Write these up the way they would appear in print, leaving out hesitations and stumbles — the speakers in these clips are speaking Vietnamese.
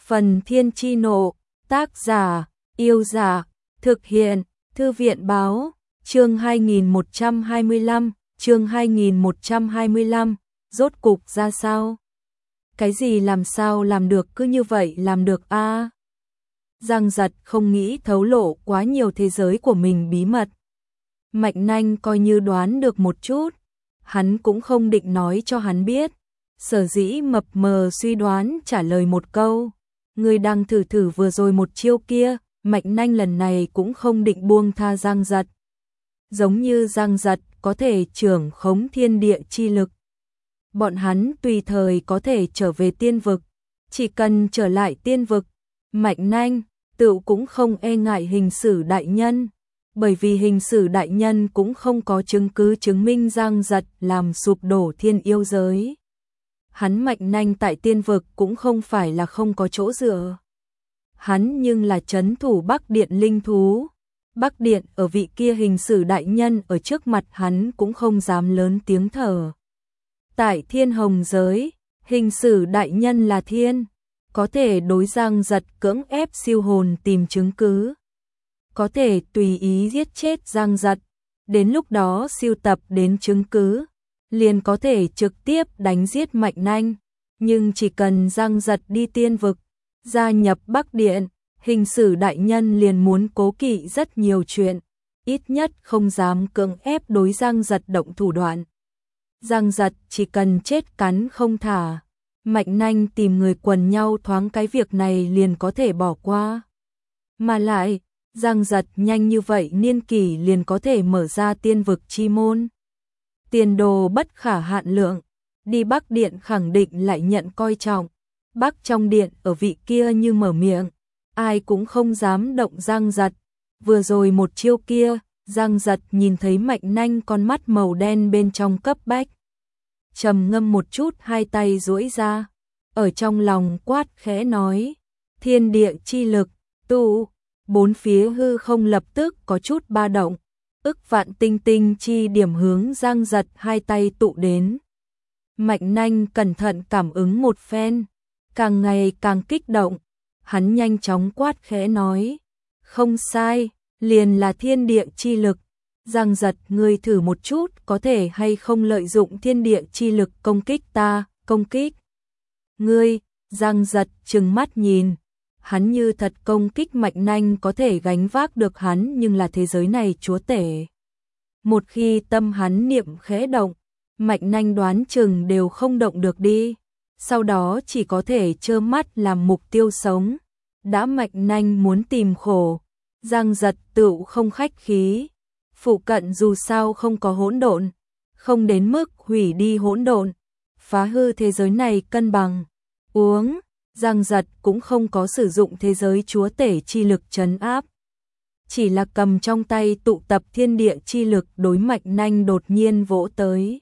Phần Thiên Chi Nộ, tác giả, Yêu Giả, thực hiện, Thư viện Báo, chương 2125, rốt cục ra sao? Cái gì làm sao làm được cứ như vậy làm được a? Giang Giật không nghĩ thấu lộ quá nhiều thế giới của mình bí mật. Mạnh Nanh coi như đoán được một chút, hắn cũng không định nói cho hắn biết. Sở dĩ mập mờ suy đoán trả lời một câu, người đang thử vừa rồi một chiêu kia. Mạnh Nanh lần này cũng không định buông tha Giang Giật. Giống như Giang Giật có thể trưởng khống thiên địa chi lực, bọn hắn tùy thời có thể trở về tiên vực. Chỉ cần trở lại tiên vực, Mạnh Nanh tựu cũng không e ngại Hình Sử đại nhân, bởi vì Hình Sử đại nhân cũng không có chứng cứ chứng minh Giang Giật làm sụp đổ thiên yêu giới. Hắn Mạnh Nanh tại tiên vực cũng không phải là không có chỗ dựa. Hắn nhưng là trấn thủ Bắc Điện linh thú. Bắc Điện ở vị kia Hình Sử đại nhân ở trước mặt hắn cũng không dám lớn tiếng thở. Tại Thiên Hồng giới, Hình Sử đại nhân là thiên, có thể đối Giang Giật cưỡng ép siêu hồn tìm chứng cứ, có thể tùy ý giết chết Giang Giật, đến lúc đó siêu tập đến chứng cứ, liền có thể trực tiếp đánh giết Mạnh Nanh. Nhưng chỉ cần Giang Giật đi tiên vực, gia nhập Bắc Điện, Hình Sử đại nhân liền muốn cố kỵ rất nhiều chuyện, ít nhất không dám cưỡng ép đối Giang Giật động thủ đoạn. Giang Giật chỉ cần chết cắn không thả, Mạnh Nanh tìm người quần nhau thoáng cái việc này liền có thể bỏ qua. Mà lại, Giang Giật nhanh như vậy niên kỷ liền có thể mở ra tiên vực chi môn. Tiền đồ bất khả hạn lượng, đi Bắc Điện khẳng định lại nhận coi trọng. Bắc trong điện ở vị kia như mở miệng, ai cũng không dám động Giang Giật. Vừa rồi một chiêu kia, Giang Giật nhìn thấy Mạnh Nanh con mắt màu đen bên trong cấp bách. Trầm ngâm một chút, hai tay duỗi ra, ở trong lòng quát khẽ nói: thiên địa chi lực, tụ. Bốn phía hư không lập tức có chút ba động, ức vạn tinh tinh chi điểm hướng Giang Giật hai tay tụ đến. Mạnh Nanh cẩn thận cảm ứng một phen, càng ngày càng kích động, hắn nhanh chóng quát khẽ nói: không sai, liền là thiên địa chi lực. Giang Giật, ngươi thử một chút có thể hay không lợi dụng thiên địa chi lực công kích ta, công kích ngươi. Giang Giật trừng mắt nhìn, hắn như thật công kích Mạnh Nanh có thể gánh vác được hắn, nhưng là thế giới này chúa tể. Một khi tâm hắn niệm khẽ động, Mạnh Nanh đoán chừng đều không động được đi, sau đó chỉ có thể trơ mắt làm mục tiêu sống. Đã Mạnh Nanh muốn tìm khổ, Giang Giật tựu không khách khí. Phụ cận dù sao không có hỗn độn, không đến mức hủy đi hỗn độn, phá hư thế giới này cân bằng. Uống, Giang Giật cũng không có sử dụng thế giới chúa tể chi lực trấn áp, chỉ là cầm trong tay tụ tập thiên địa chi lực đối Mạnh Nanh đột nhiên vỗ tới.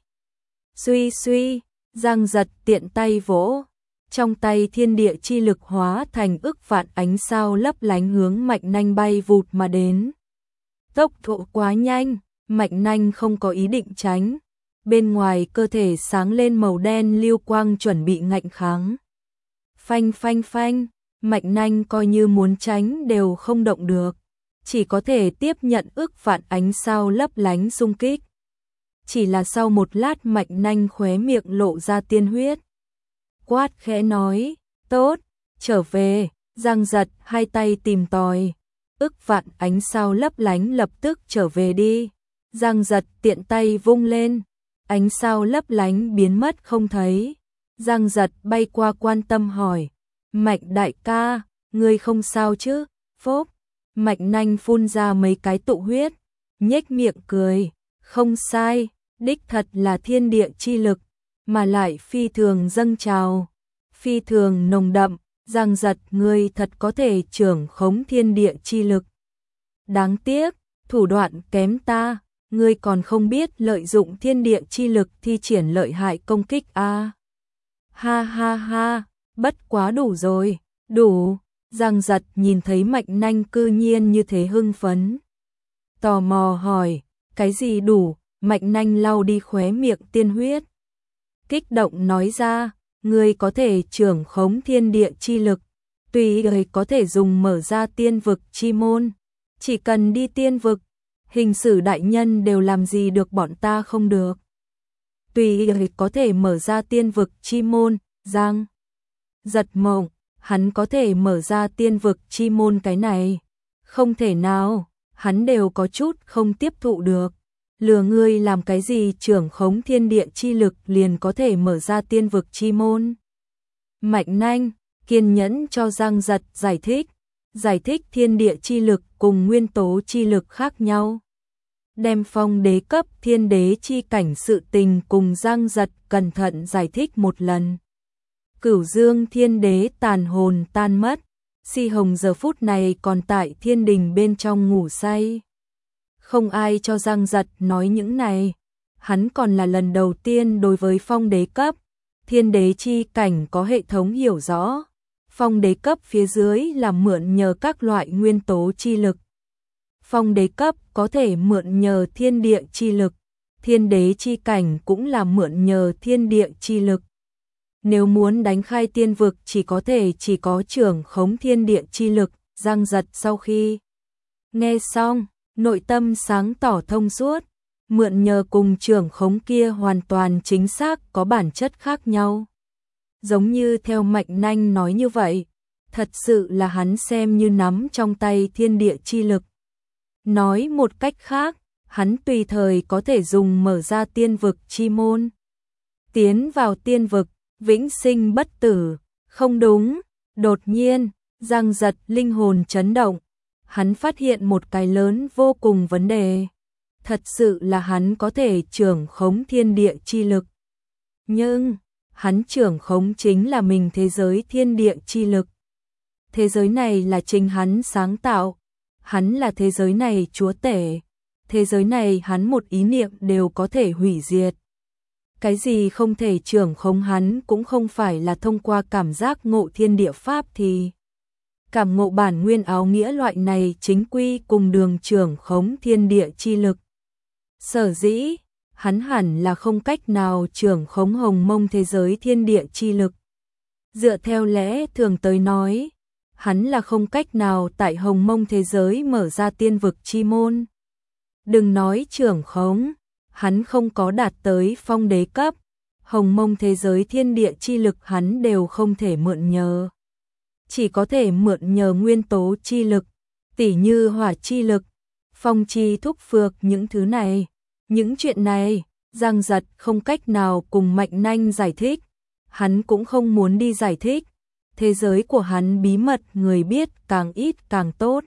Suy suy, Giang Giật tiện tay vỗ, trong tay thiên địa chi lực hóa thành ức vạn ánh sao lấp lánh hướng Mạnh Nanh bay vụt mà đến. Tốc độ quá nhanh, Mạnh Nanh không có ý định tránh, bên ngoài cơ thể sáng lên màu đen lưu quang chuẩn bị ngạnh kháng. Phanh phanh phanh, Mạnh Nanh coi như muốn tránh đều không động được, chỉ có thể tiếp nhận ức vạn ánh sao lấp lánh xung kích. Chỉ là sau một lát Mạnh Nanh khóe miệng lộ ra tiên huyết, quát khẽ nói: tốt, trở về. Giang Giật hai tay tìm tòi, ức vạn ánh sao lấp lánh lập tức trở về đi. Giang Giật tiện tay vung lên, ánh sao lấp lánh biến mất không thấy. Giang Giật bay qua quan tâm hỏi: Mạnh đại ca, ngươi không sao chứ? Phốp, Mạnh Nanh phun ra mấy cái tụ huyết, nhếch miệng cười: không sai, đích thật là thiên địa chi lực, mà lại phi thường dâng trào, phi thường nồng đậm. Giang Giật, ngươi thật có thể trưởng khống thiên địa chi lực. Đáng tiếc, thủ đoạn kém ta, ngươi còn không biết lợi dụng thiên địa chi lực thi triển lợi hại công kích a. Ha ha ha, bất quá đủ rồi, đủ. Giang Giật nhìn thấy Mạnh Nanh cư nhiên như thế hưng phấn, tò mò hỏi: cái gì đủ? Mạnh Nanh lau đi khóe miệng tiên huyết, kích động nói ra: ngươi có thể trưởng khống thiên địa chi lực, Tùy người có thể dùng mở ra tiên vực chi môn. Chỉ cần đi tiên vực, hình sử đại nhân đều làm gì được bọn ta không được. Tùy người có thể mở ra tiên vực chi môn, Giang giật mộng, hắn có thể mở ra tiên vực chi môn cái này. Không thể nào, hắn đều có chút không tiếp thụ được. Lừa ngươi làm cái gì trưởng khống thiên địa chi lực liền có thể mở ra tiên vực chi môn. Mạnh Nanh kiên nhẫn cho Giang Giật giải thích thiên địa chi lực cùng nguyên tố chi lực khác nhau. Đem phong đế cấp thiên đế chi cảnh sự tình cùng Giang Giật cẩn thận giải thích một lần. Cửu Dương thiên đế tàn hồn tan mất, Si Hồng giờ phút này còn tại thiên đình bên trong ngủ say. Không ai cho Giang Giật nói những này, hắn còn là lần đầu tiên đối với phong đế cấp, thiên đế chi cảnh có hệ thống hiểu rõ. Phong đế cấp phía dưới là mượn nhờ các loại nguyên tố chi lực. Phong đế cấp có thể mượn nhờ thiên địa chi lực, thiên đế chi cảnh cũng là mượn nhờ thiên địa chi lực. Nếu muốn đánh khai tiên vực chỉ có trưởng khống thiên địa chi lực. Giang Giật sau khi nghe xong, nội tâm sáng tỏ thông suốt, mượn nhờ cùng trưởng khống kia hoàn toàn chính xác có bản chất khác nhau. Giống như theo Mạnh Nanh nói như vậy, thật sự là hắn xem như nắm trong tay thiên địa chi lực. Nói một cách khác, hắn tùy thời có thể dùng mở ra tiên vực chi môn. Tiến vào tiên vực, vĩnh sinh bất tử. Không đúng, đột nhiên, Giang Giật linh hồn chấn động. Hắn phát hiện một cái lớn vô cùng vấn đề. Thật sự là hắn có thể trưởng khống thiên địa chi lực. Nhưng, hắn trưởng khống chính là mình thế giới thiên địa chi lực. Thế giới này là chính hắn sáng tạo. Hắn là thế giới này chúa tể. Thế giới này hắn một ý niệm đều có thể hủy diệt. Cái gì không thể trưởng khống hắn cũng không phải là thông qua cảm giác ngộ thiên địa pháp thì cảm ngộ bản nguyên áo nghĩa loại này chính quy cùng đường trưởng khống thiên địa chi lực. Sở dĩ, hắn hẳn là không cách nào trưởng khống hồng mông thế giới thiên địa chi lực. Dựa theo lẽ thường tới nói, hắn là không cách nào tại hồng mông thế giới mở ra tiên vực chi môn. Đừng nói trưởng khống, hắn không có đạt tới phong đế cấp, hồng mông thế giới thiên địa chi lực hắn đều không thể mượn nhờ. Chỉ có thể mượn nhờ nguyên tố chi lực, tỉ như hỏa chi lực, phong chi thúc phược những thứ này. Những chuyện này, Giang Giật không cách nào cùng Mạnh Nanh giải thích, hắn cũng không muốn đi giải thích. Thế giới của hắn bí mật người biết càng ít càng tốt.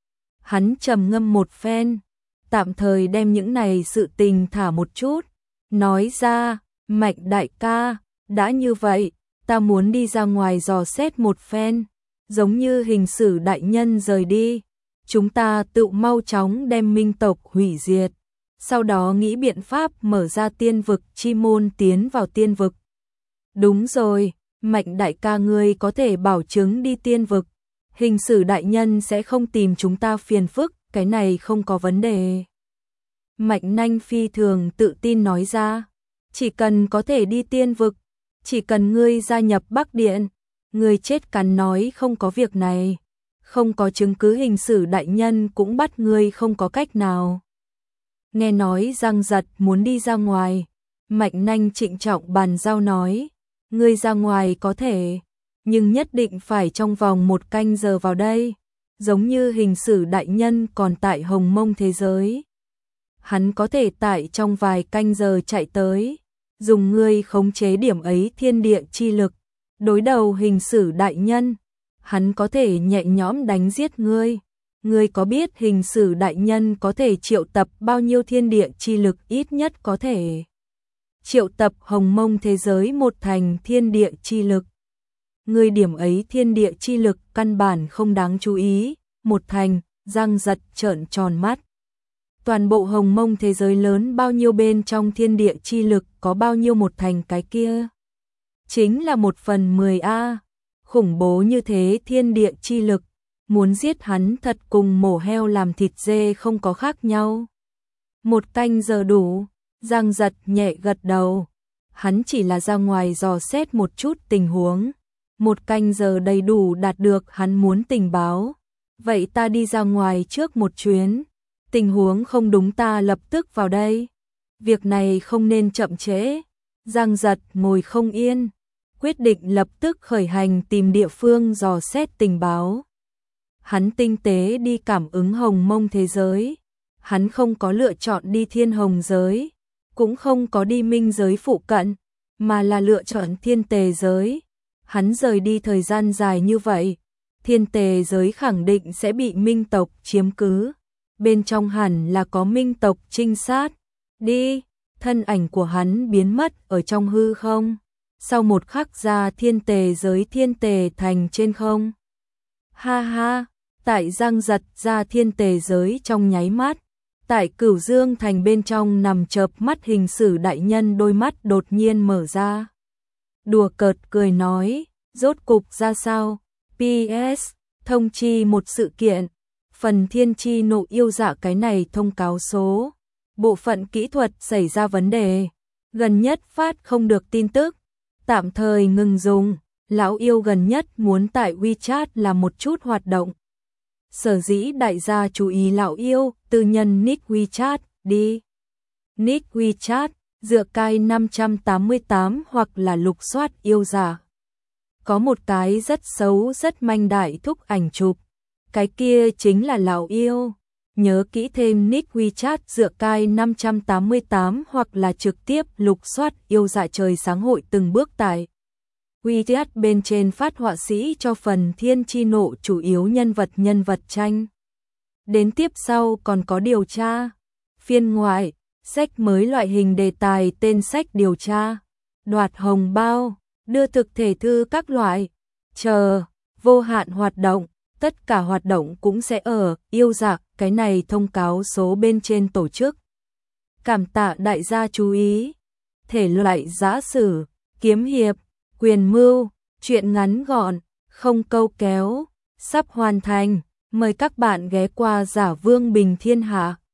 Hắn trầm ngâm một phen, tạm thời đem những này sự tình thả một chút, nói ra, Mạnh đại ca, đã như vậy, ta muốn đi ra ngoài dò xét một phen, giống như hình sử đại nhân rời đi, chúng ta tự mau chóng đem minh tộc hủy diệt, sau đó nghĩ biện pháp mở ra tiên vực chi môn tiến vào tiên vực. Đúng rồi, Mạnh đại ca ngươi có thể bảo chứng đi tiên vực, hình sử đại nhân sẽ không tìm chúng ta phiền phức, cái này không có vấn đề. Mạnh Nanh phi thường tự tin nói ra, chỉ cần có thể đi tiên vực, chỉ cần ngươi gia nhập Bắc Điện, ngươi chết cắn nói không có việc này, không có chứng cứ hình sử đại nhân cũng bắt ngươi không có cách nào. Nghe nói Giang Giật muốn đi ra ngoài, Mạnh Nanh trịnh trọng bàn giao nói, ngươi ra ngoài có thể, nhưng nhất định phải trong vòng 1 canh giờ vào đây, giống như hình sử đại nhân còn tại hồng mông thế giới. Hắn có thể tại trong vài canh giờ chạy tới, dùng ngươi khống chế điểm ấy thiên địa chi lực, đối đầu hình sử đại nhân, hắn có thể nhẹ nhõm đánh giết ngươi. Ngươi có biết hình sử đại nhân có thể triệu tập bao nhiêu thiên địa chi lực, ít nhất có thể triệu tập hồng mông thế giới 1 thành thiên địa chi lực. Ngươi điểm ấy thiên địa chi lực căn bản không đáng chú ý, 1 thành. Giang Giật trợn tròn mắt. Toàn bộ hồng mông thế giới lớn bao nhiêu bên trong thiên địa chi lực có bao nhiêu 1 thành cái kia? Chính là 1/10 khủng bố như thế thiên địa chi lực, muốn giết hắn thật cùng mổ heo làm thịt dê không có khác nhau. 1 canh giờ đủ, Giang Giật nhẹ gật đầu, hắn chỉ là ra ngoài dò xét một chút tình huống, 1 canh giờ đầy đủ đạt được hắn muốn tình báo. Vậy ta đi ra ngoài trước một chuyến. Tình huống không đúng ta lập tức vào đây. Việc này không nên chậm trễ. Giang Giật ngồi không yên, quyết định lập tức khởi hành tìm địa phương dò xét tình báo. Hắn tinh tế đi cảm ứng hồng mông thế giới. Hắn không có lựa chọn đi thiên hồng giới, cũng không có đi minh giới phụ cận, mà là lựa chọn thiên tề giới. Hắn rời đi thời gian dài như vậy, thiên tề giới khẳng định sẽ bị minh tộc chiếm cứ. Bên trong hẳn là có minh tộc trinh sát. Đi, thân ảnh của hắn biến mất ở trong hư không. Sau một khắc ra thiên tề giới thiên tề thành trên không. Ha ha, tại Giang Giật ra thiên tề giới trong nháy mắt. Tại Cửu Dương thành bên trong nằm chợp mắt hình sử đại nhân đôi mắt đột nhiên mở ra. Đùa cợt cười nói, rốt cục ra sao? PS, thông chi một sự kiện. Phần thiên chi nộ yêu dạ cái này thông cáo số. Bộ phận kỹ thuật xảy ra vấn đề. Gần nhất phát không được tin tức. Tạm thời ngừng dùng. Lão yêu gần nhất muốn tại WeChat làm một chút hoạt động. Sở dĩ đại gia chú ý lão yêu, tư nhân nick WeChat, đi. Nick WeChat, dựa cai 588 hoặc là lục soát yêu giả. Có một cái rất xấu rất manh đại thúc ảnh chụp. Cái kia chính là lão yêu. Nhớ kỹ thêm nick WeChat dựa cai 588 hoặc là trực tiếp lục soát yêu dạ trời sáng hội từng bước tại WeChat bên trên phát họa sĩ cho phần thiên chi nộ chủ yếu nhân vật tranh. Đến tiếp sau còn có điều tra, phiên ngoại, sách mới loại hình đề tài tên sách điều tra, đoạt hồng bao, đưa thực thể thư các loại, chờ, vô hạn hoạt động, tất cả hoạt động cũng sẽ ở yêu dạ cái này thông cáo số bên trên tổ chức. Cảm tạ đại gia chú ý. Thể loại giã sử, kiếm hiệp, quyền mưu, truyện ngắn gọn, không câu kéo, sắp hoàn thành. Mời các bạn ghé qua Giả Vương Bình Thiên Hạ.